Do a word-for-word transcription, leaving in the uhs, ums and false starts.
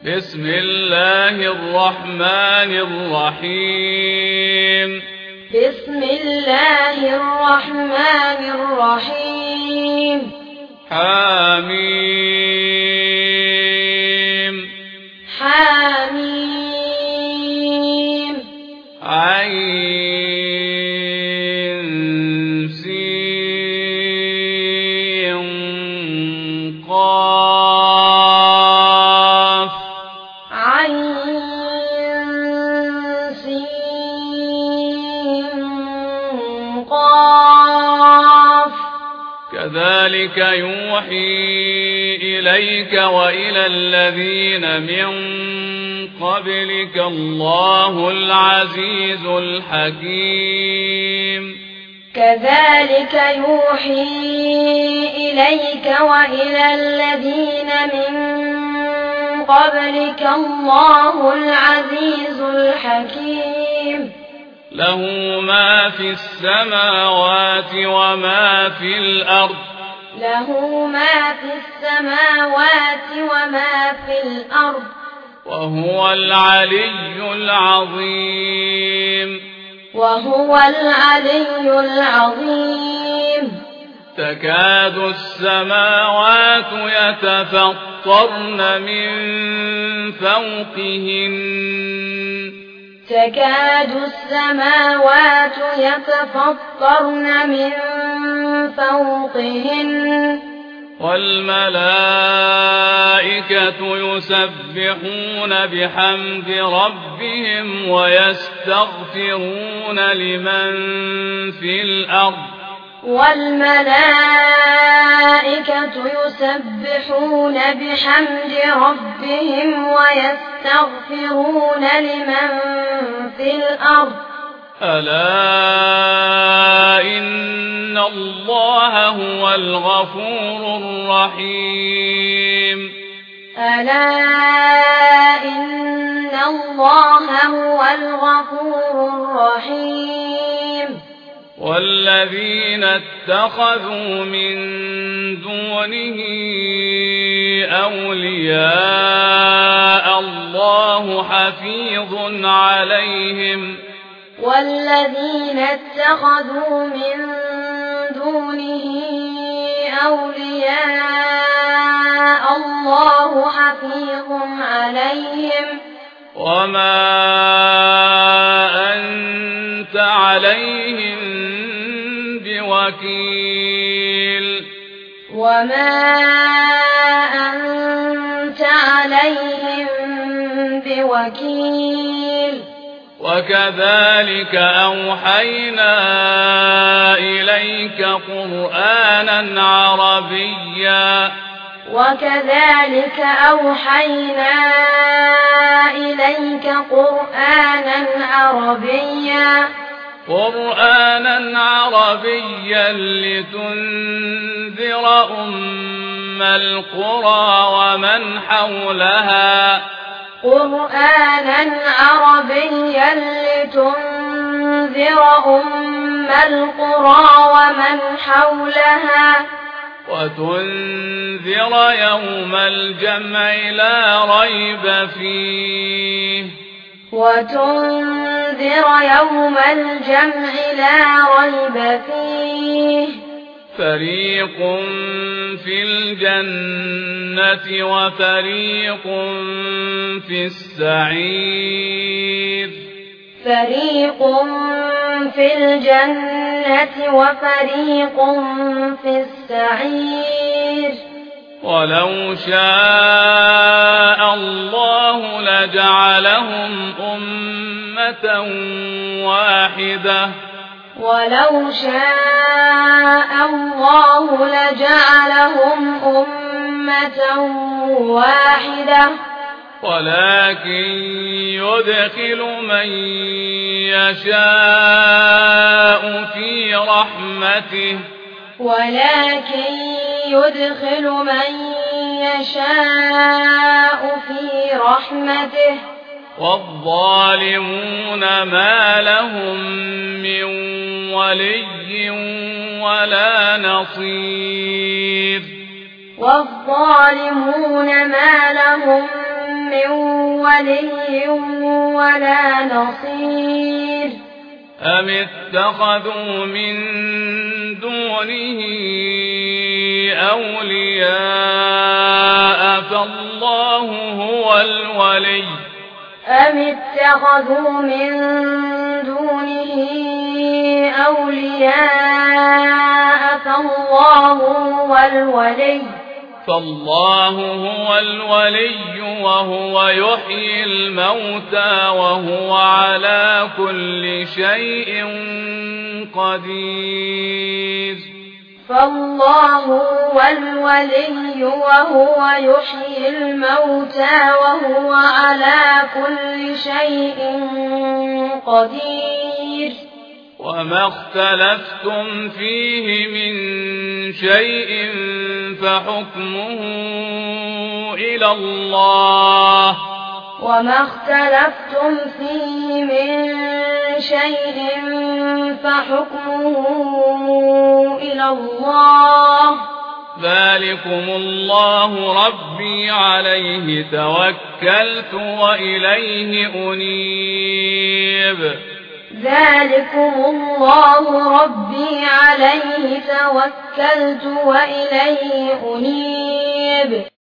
بسم الله الرحمن الرحيم بسم الله الرحمن الرحيم حميم حميم عين سين قاف عين سين قاف كذلك يوحي إليك وإلى الذين من قبلك الله العزيز الحكيم كذلك يوحي إليك وإلى الذين من قبلك الله العزيز الحكيم له ما في السماوات وما في الأرض له ما في السماوات وما في الأرض وهو العلي العظيم وهو العلي العظيم تكاد السماوات يتفطرن من فوقهن تكاد السماوات يتفطرن من فوقهن والملائكة يسبحون بحمد ربهم ويستغفرون لمن في الأرض والملائكة يسبحون بحمد ربهم ويستغفرون لمن في الأرض ألا إن الله هو الغفور الرحيم ألا إن الله هو الغفور الرحيم والذين اتخذوا من دونه أولياء الله حفيظ عليهم والذين اتخذوا من دونه أولياء الله حفيظ عليهم وما أنت عليهم بوكيل وما أنت عليهم بوكيل وكذلك أوحينا إليك قرآنا عربيا وكذلك أوحينا إليك قرآنا عربيا قرآنا عربيا لتنذر أم القرى ومن حولها قرآنا عربيا لتنذر أم القرى ومن حولها وتنذر يوم الجمع لا ريب فيه وتنذر يوم الجمع لا ريب فيه فريق في الجنة وفريق في السعير فريق في الجنة وفريق في السعير ولو شاء الله لجعلهم أمة واحدة ولو شاء الله لجعلهم أمة واحدة ولكن يدخل من يشاء في رحمته ولكن يدخل من يشاء في رحمته والظالمون ما لهم من ولي ولا نصير والظالمون ما لهم من ولي ولا نصير أم اتخذوا من دونه أولياء فالله هو الولي أم اتخذوا من دونه أولياء فالله هو الولي فالله هو الولي وهو يحيي الموتى وهو على كل شيء قدير فالله هو الولي وهو يحيي الموتى وهو على كل شيء قدير وما اختلفتم فيه من شيء فحكمه إلى الله وما اختلفتم فيه من شيء فحكمه إلى الله ذلكم الله ربي عليه توكلت وإليه أنيب ذلكم الله ربي عليه توكلت وإليه أنيب